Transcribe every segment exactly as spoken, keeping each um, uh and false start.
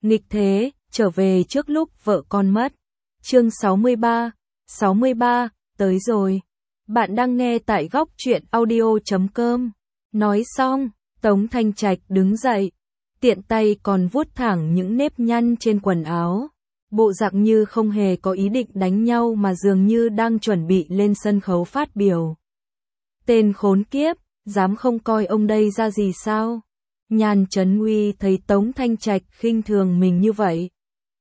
Nghịch thế, trở về trước lúc vợ con mất. Chương sáu mươi ba, sáu mươi ba, tới rồi. Bạn đang nghe tại góc truyện audio chấm com. Nói xong, Tống Thanh Trạch đứng dậy, tiện tay còn vuốt thẳng những nếp nhăn trên quần áo. Bộ dạng như không hề có ý định đánh nhau mà dường như đang chuẩn bị lên sân khấu phát biểu. Tên khốn kiếp, dám không coi ông đây ra gì sao? Nhan Chấn Uy thấy Tống Thanh Trạch khinh thường mình như vậy,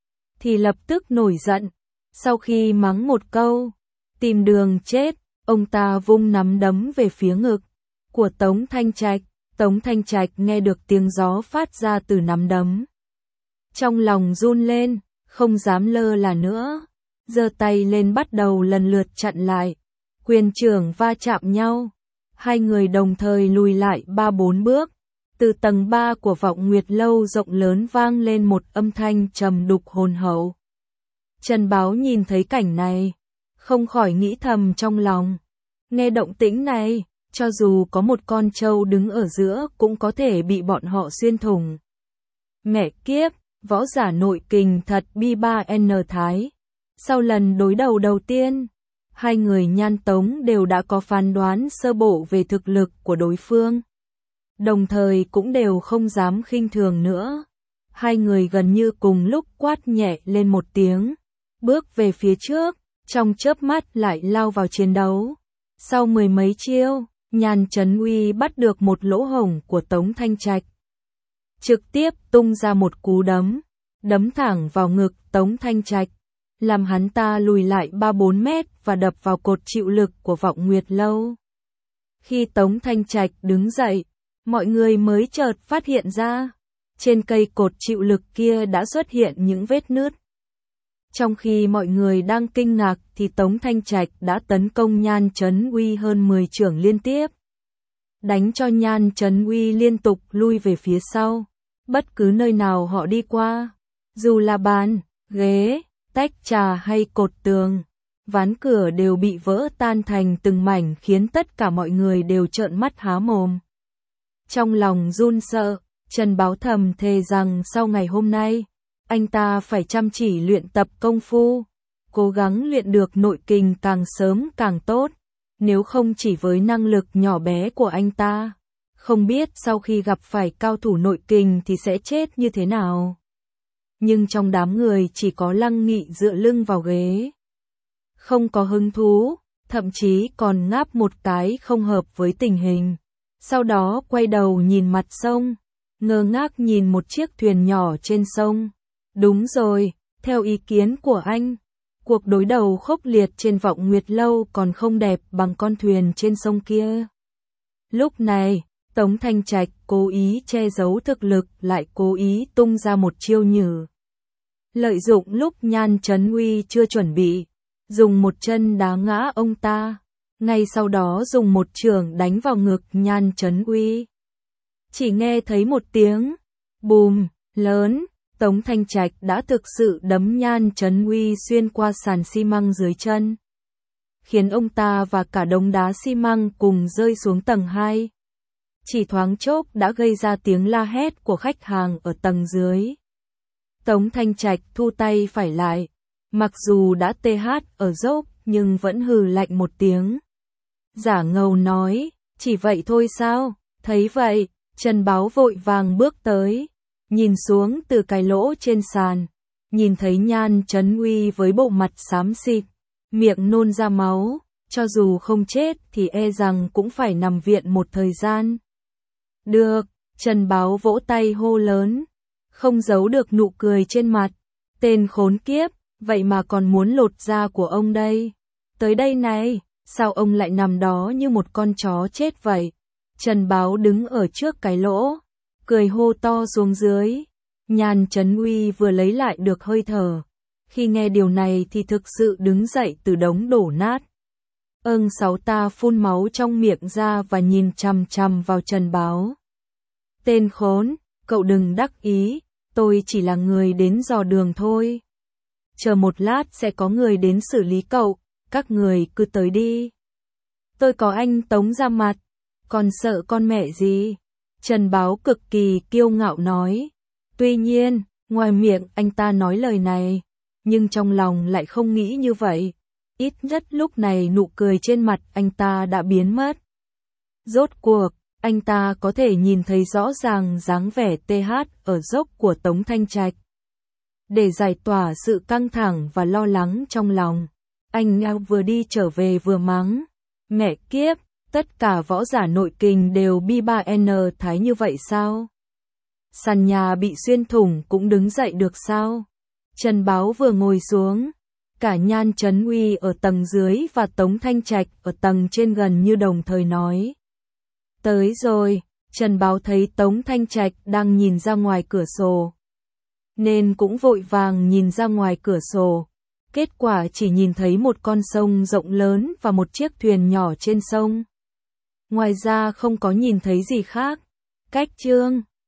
thì lập tức nổi giận. Sau khi mắng một câu, tìm đường chết, ông ta vung nắm đấm về phía ngực của Tống Thanh Trạch. Tống Thanh Trạch nghe được tiếng gió phát ra từ nắm đấm, trong lòng run lên, không dám lơ là nữa, giơ tay lên bắt đầu lần lượt chặn lại. Quyền trưởng va chạm nhau, hai người đồng thời lùi lại ba bốn bước. Từ tầng ba của Vọng Nguyệt Lâu rộng lớn vang lên một âm thanh trầm đục hồn hậu. Trần Báo nhìn thấy cảnh này, không khỏi nghĩ thầm trong lòng. Nghe động tĩnh này, cho dù có một con trâu đứng ở giữa cũng có thể bị bọn họ xuyên thủng. Mẹ kiếp, võ giả nội kình thật bi ba N Thái. Sau lần đối đầu đầu tiên, hai người Nhan Tống đều đã có phán đoán sơ bộ về thực lực của đối phương. Đồng thời cũng đều không dám khinh thường nữa. Hai người gần như cùng lúc quát nhẹ lên một tiếng, bước về phía trước, trong chớp mắt lại lao vào chiến đấu. Sau mười mấy chiêu, Nhan Chấn Uy bắt được một lỗ hổng của Tống Thanh Trạch, trực tiếp tung ra một cú đấm, đấm thẳng vào ngực Tống Thanh Trạch, làm hắn ta lùi lại ba bốn mét và đập vào cột chịu lực của Vọng Nguyệt Lâu. Khi Tống Thanh Trạch đứng dậy, mọi người mới chợt phát hiện ra, trên cây cột chịu lực kia đã xuất hiện những vết nứt. Trong khi mọi người đang kinh ngạc thì Tống Thanh Trạch đã tấn công Nhan Chấn Uy hơn mười chưởng liên tiếp, đánh cho Nhan Chấn Uy liên tục lui về phía sau. Bất cứ nơi nào họ đi qua, dù là bàn, ghế, tách trà hay cột tường, ván cửa đều bị vỡ tan thành từng mảnh khiến tất cả mọi người đều trợn mắt há mồm. Trong lòng run sợ, Trần Báo thầm thề rằng sau ngày hôm nay, anh ta phải chăm chỉ luyện tập công phu, cố gắng luyện được nội kình càng sớm càng tốt, nếu không chỉ với năng lực nhỏ bé của anh ta, không biết sau khi gặp phải cao thủ nội kình thì sẽ chết như thế nào. Nhưng trong đám người chỉ có Lăng Nghị dựa lưng vào ghế, không có hứng thú, thậm chí còn ngáp một cái không hợp với tình hình. Sau đó quay đầu nhìn mặt sông, ngơ ngác nhìn một chiếc thuyền nhỏ trên sông. Đúng rồi, theo ý kiến của anh, cuộc đối đầu khốc liệt trên Vọng Nguyệt Lâu còn không đẹp bằng con thuyền trên sông kia. Lúc này, Tống Thanh Trạch cố ý che giấu thực lực lại cố ý tung ra một chiêu nhử. Lợi dụng lúc Nhan Chấn Uy chưa chuẩn bị, dùng một chân đá ngã ông ta. Ngay sau đó dùng một chưởng đánh vào ngực Nhan Chấn Uy. Chỉ nghe thấy một tiếng bùm lớn, Tống Thanh Trạch đã thực sự đấm Nhan Chấn Uy xuyên qua sàn xi măng dưới chân, khiến ông ta và cả đống đá xi măng cùng rơi xuống tầng hai. Chỉ thoáng chốc đã gây ra tiếng la hét của khách hàng ở tầng dưới. Tống Thanh Trạch thu tay phải lại, mặc dù đã tê hát ở dốc nhưng vẫn hừ lạnh một tiếng. Giả ngầu nói, chỉ vậy thôi sao? Thấy vậy, Trần Báo vội vàng bước tới, nhìn xuống từ cái lỗ trên sàn, nhìn thấy Nhan Chấn Uy với bộ mặt xám xịt, miệng nôn ra máu, cho dù không chết thì e rằng cũng phải nằm viện một thời gian. Được, Trần Báo vỗ tay hô lớn, không giấu được nụ cười trên mặt. Tên khốn kiếp, vậy mà còn muốn lột da của ông đây. Tới đây này. Sao ông lại nằm đó như một con chó chết vậy? Trần Báo đứng ở trước cái lỗ, cười hô to xuống dưới. Nhan Chấn Uy vừa lấy lại được hơi thở. Khi nghe điều này thì thực sự đứng dậy từ đống đổ nát. Ưng Sáu ta phun máu trong miệng ra và nhìn chằm chằm vào Trần Báo. Tên khốn, cậu đừng đắc ý, tôi chỉ là người đến dò đường thôi. Chờ một lát sẽ có người đến xử lý cậu. Các người cứ tới đi. Tôi có anh Tống ra mặt, còn sợ con mẹ gì? Trần Báo cực kỳ kiêu ngạo nói. Tuy nhiên, Ngoài miệng anh ta nói lời này, nhưng trong lòng lại không nghĩ như vậy. Ít nhất lúc này nụ cười trên mặt anh ta đã biến mất. Rốt cuộc, anh ta có thể nhìn thấy rõ ràng dáng vẻ tê hát ở dốc của Tống Thanh Trạch. Để giải tỏa sự căng thẳng và lo lắng trong lòng, anh ngao vừa đi trở về vừa mắng. Mẹ kiếp, tất cả võ giả nội kình đều bi ba N thái như vậy sao? Sàn nhà bị xuyên thủng cũng đứng dậy được sao? Trần Báo vừa ngồi xuống, cả Nhan Trấn Uy ở tầng dưới và Tống Thanh Trạch ở tầng trên gần như đồng thời nói. Tới rồi, Trần Báo thấy Tống Thanh Trạch đang nhìn ra ngoài cửa sổ, nên cũng vội vàng nhìn ra ngoài cửa sổ. Kết quả chỉ nhìn thấy một con sông rộng lớn và một chiếc thuyền nhỏ trên sông. Ngoài ra không có nhìn thấy gì khác. Cách chương